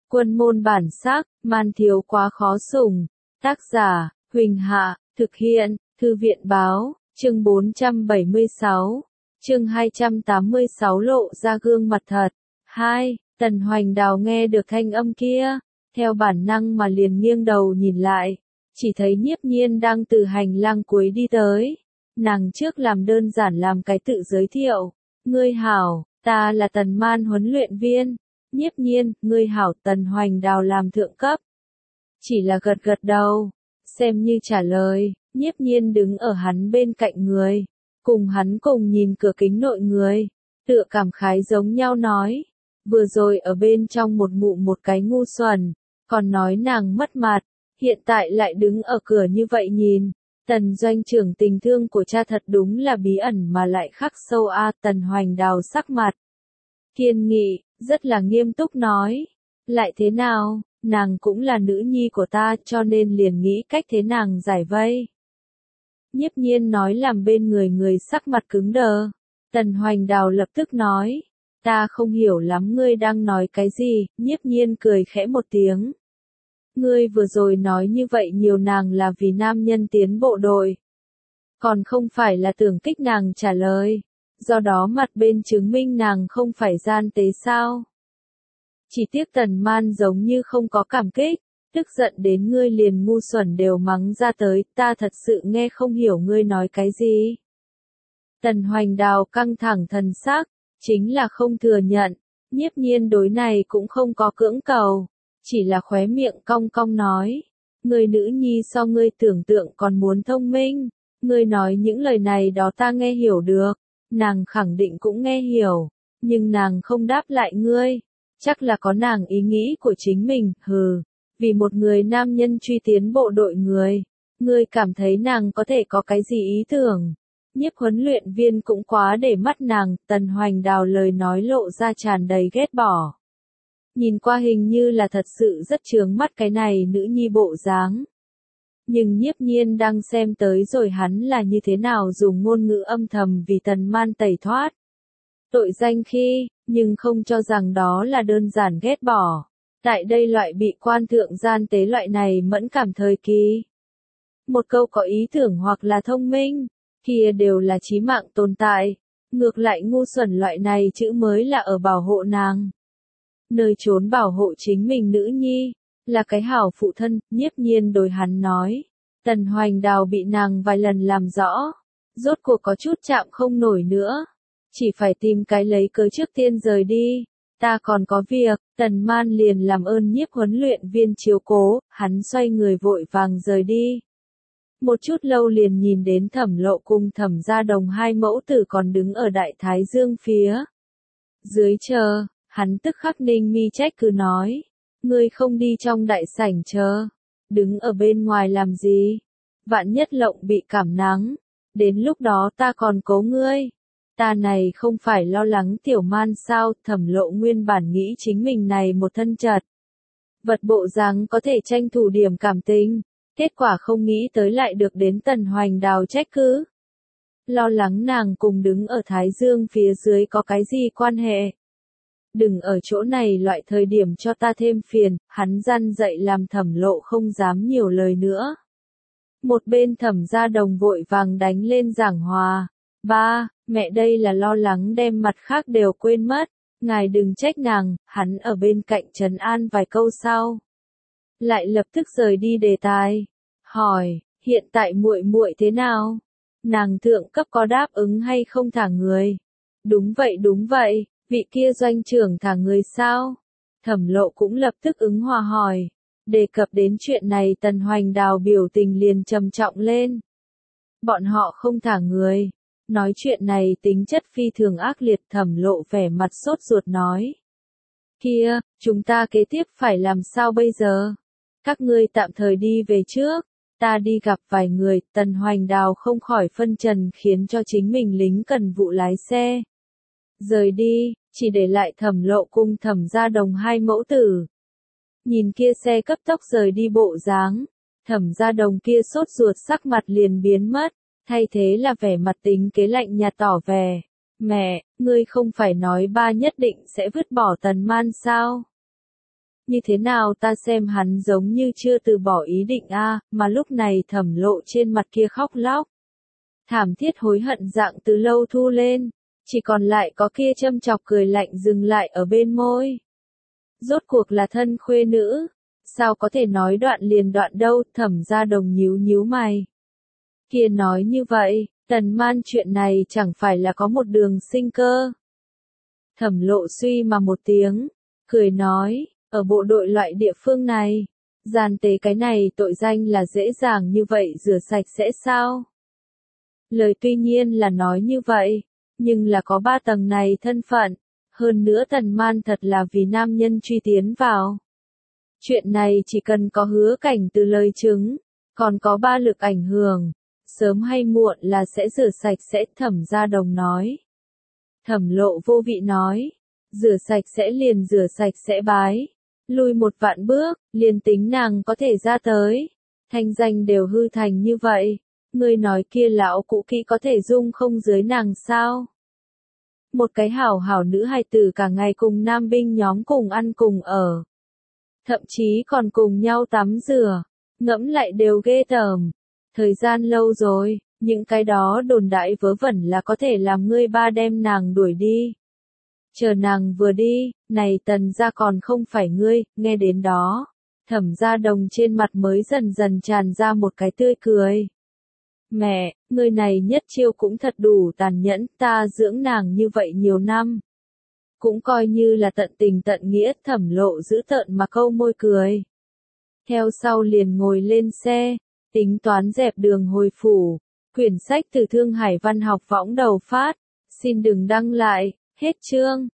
Quân môn bản sắc, man thiếu quá khó sủng. Tác giả, Huỳnh Hạ, thực hiện, Thư viện báo, chương 476, chương 286 lộ ra gương mặt thật. 2. Tần Hoành Đào nghe được thanh âm kia, theo bản năng mà liền nghiêng đầu nhìn lại, chỉ thấy Nhiếp Nhiên đang từ hành lang cuối đi tới. Nàng trước làm đơn giản làm cái tự giới thiệu, ngươi hảo, ta là Tần Man huấn luyện viên. Nhiếp Nhiên, ngươi hảo. Tần Hoành Đào làm thượng cấp, chỉ là gật gật đầu, xem như trả lời. Nhiếp Nhiên đứng ở hắn bên cạnh người, cùng hắn cùng nhìn cửa kính nội người, tựa cảm khái giống nhau nói, vừa rồi ở bên trong một ngụm một cái ngu xuẩn, còn nói nàng mất mặt, hiện tại lại đứng ở cửa như vậy nhìn. Tần doanh trưởng tình thương của cha thật đúng là bí ẩn mà lại khắc sâu a. Tần Hoành Đào sắc mặt kiên nghị, rất là nghiêm túc nói, lại thế nào, nàng cũng là nữ nhi của ta cho nên liền nghĩ cách thế nàng giải vây. Nhiếp Nhiên nói làm bên người sắc mặt cứng đờ. Tần Hoành Đào lập tức nói, ta không hiểu lắm ngươi đang nói cái gì. Nhiếp Nhiên cười khẽ một tiếng. Ngươi vừa rồi nói như vậy nhiều nàng là vì nam nhân tiến bộ đội, còn không phải là tưởng kích nàng trả lời, do đó mặt bên chứng minh nàng không phải gian tế sao. Chỉ tiếc Tần Man giống như không có cảm kích, tức giận đến ngươi liền ngu xuẩn đều mắng ra tới, ta thật sự nghe không hiểu ngươi nói cái gì. Tần Hoành Đào căng thẳng thần sắc, chính là không thừa nhận. Nhiếp Nhiên đối này cũng không có cưỡng cầu, chỉ là khóe miệng cong cong nói, người nữ nhi so ngươi tưởng tượng còn muốn thông minh, ngươi nói những lời này đó ta nghe hiểu được, nàng khẳng định cũng nghe hiểu, nhưng nàng không đáp lại ngươi, chắc là có nàng ý nghĩ của chính mình. Hừ, vì một người nam nhân truy tiến bộ đội người, ngươi cảm thấy nàng có thể có cái gì ý tưởng? Nhiếp huấn luyện viên cũng quá để mắt nàng. Tần Hoành Đào lời nói lộ ra tràn đầy ghét bỏ. Nhìn qua hình như là thật sự rất chướng mắt cái này nữ nhi bộ dáng. Nhưng Nhiếp Nhiên đang xem tới rồi hắn là như thế nào dùng ngôn ngữ âm thầm vì Tần Man tẩy thoát tội danh khi, nhưng không cho rằng đó là đơn giản ghét bỏ. Tại đây loại bị quan thượng gian tế loại này mẫn cảm thời kỳ, một câu có ý tưởng hoặc là thông minh, kia đều là chí mạng tồn tại. Ngược lại ngu xuẩn loại này chữ mới là ở bảo hộ nàng, nơi trốn bảo hộ chính mình nữ nhi, là cái hảo phụ thân. Nhiếp Nhiên đối hắn nói. Tần Hoành Đào bị nàng vài lần làm rõ, rốt cuộc có chút chạm không nổi nữa, chỉ phải tìm cái lấy cớ trước tiên rời đi. Ta còn có việc. Tần Man liền làm ơn Nhiếp huấn luyện viên chiếu cố, hắn xoay người vội vàng rời đi. Một chút lâu liền nhìn đến Thẩm Lộ cùng Thẩm Gia Đồng hai mẫu tử còn đứng ở Đại Thái Dương phía dưới chờ. Hắn tức khắc ninh mi trách cứ nói, ngươi không đi trong đại sảnh chờ, đứng ở bên ngoài làm gì? Vạn nhất Lộng bị cảm nắng, đến lúc đó ta còn cố ngươi. Ta này không phải lo lắng Tiểu Man sao? Thẩm Lộ nguyên bản nghĩ chính mình này một thân chật vật bộ dáng có thể tranh thủ điểm cảm tình, kết quả không nghĩ tới lại được đến Tần Hoành Đào trách cứ. Lo lắng nàng cùng đứng ở Thái Dương phía dưới có cái gì quan hệ. Đừng ở chỗ này loại thời điểm cho ta thêm phiền. Hắn răn dậy làm Thẩm Lộ không dám nhiều lời nữa. Một bên Thẩm Gia Đồng vội vàng đánh lên giảng hòa. Ba, mẹ đây là lo lắng đem mặt khác đều quên mất, ngài đừng trách nàng. Hắn ở bên cạnh trấn an vài câu sau, lại lập tức rời đi đề tài, hỏi, hiện tại muội muội thế nào? Nàng thượng cấp có đáp ứng hay không thả người? Đúng vậy, vị kia doanh trưởng thả người sao? Thẩm Lộ cũng lập tức ứng hòa hỏi. Đề cập đến chuyện này Tần Hoành Đào biểu tình liền trầm trọng lên. Bọn họ không thả người. Nói chuyện này tính chất phi thường ác liệt. Thẩm Lộ vẻ mặt sốt ruột nói. Kia, chúng ta kế tiếp phải làm sao bây giờ? Các ngươi tạm thời đi về trước, ta đi gặp vài người. Tần Hoành Đào không khỏi phân trần khiến cho chính mình lính cần vụ lái xe rời đi, chỉ để lại Thẩm Lộ cùng Thẩm Gia Đồng hai mẫu tử. Nhìn kia xe cấp tốc rời đi bộ dáng, Thẩm Gia Đồng kia sốt ruột sắc mặt liền biến mất, thay thế là vẻ mặt tính kế lạnh nhạt tỏ vẻ. Mẹ, ngươi không phải nói ba nhất định sẽ vứt bỏ Tần Man sao? như thế nào ta xem hắn giống như chưa từ bỏ ý định a, mà lúc này Thẩm Lộ trên mặt kia khóc lóc. Thảm thiết hối hận dạng từ lâu thu lên, chỉ còn lại có kia châm chọc cười lạnh dừng lại ở bên môi. Rốt cuộc là thân khuê nữ, sao có thể nói đoạn liền đoạn đâu, Thẩm Gia Đồng nhíu nhíu mày. Kia nói như vậy, Tần Man chuyện này chẳng phải là có một đường sinh cơ. Thẩm Lộ suy mà một tiếng, cười nói, ở bộ đội loại địa phương này, gian tế cái này tội danh là dễ dàng như vậy rửa sạch sẽ sao? Lời tuy nhiên là nói như vậy, nhưng là có 3 tầng này thân phận, hơn nữa Tần Man thật là vì nam nhân truy tiến vào. Chuyện này chỉ cần có hứa cảnh từ lời chứng, còn có 3 lực ảnh hưởng, sớm hay muộn là sẽ rửa sạch sẽ, Thẩm Gia Đồng nói. Thẩm Lộ vô vị nói, rửa sạch sẽ liền rửa sạch sẽ bái, lui 1 vạn bước, liền tính nàng có thể ra tới, thanh danh đều hư thành như vậy, ngươi nói kia lão cũ kỹ có thể dung không dưới nàng sao? Một cái hảo hảo nữ hài tử cả ngày cùng nam binh nhóm cùng ăn cùng ở, thậm chí còn cùng nhau tắm rửa, ngẫm lại đều ghê tởm. Thời gian lâu rồi, những cái đó đồn đại vớ vẩn là có thể làm ngươi ba đem nàng đuổi đi. Chờ nàng vừa đi, này Tần gia còn không phải ngươi, nghe đến đó. Thẩm Gia Đồng trên mặt mới dần dần tràn ra một cái tươi cười. Mẹ, ngươi này nhất chiêu cũng thật đủ tàn nhẫn, ta dưỡng nàng như vậy nhiều năm. Cũng coi như là tận tình tận nghĩa, Thẩm Lộ giữ tợn mà câu môi cười. Theo sau liền ngồi lên xe, tính toán dẹp đường hồi phủ. Quyển sách từ Thương Hải Văn học võng đầu phát. Xin đừng đăng lại, hết chương.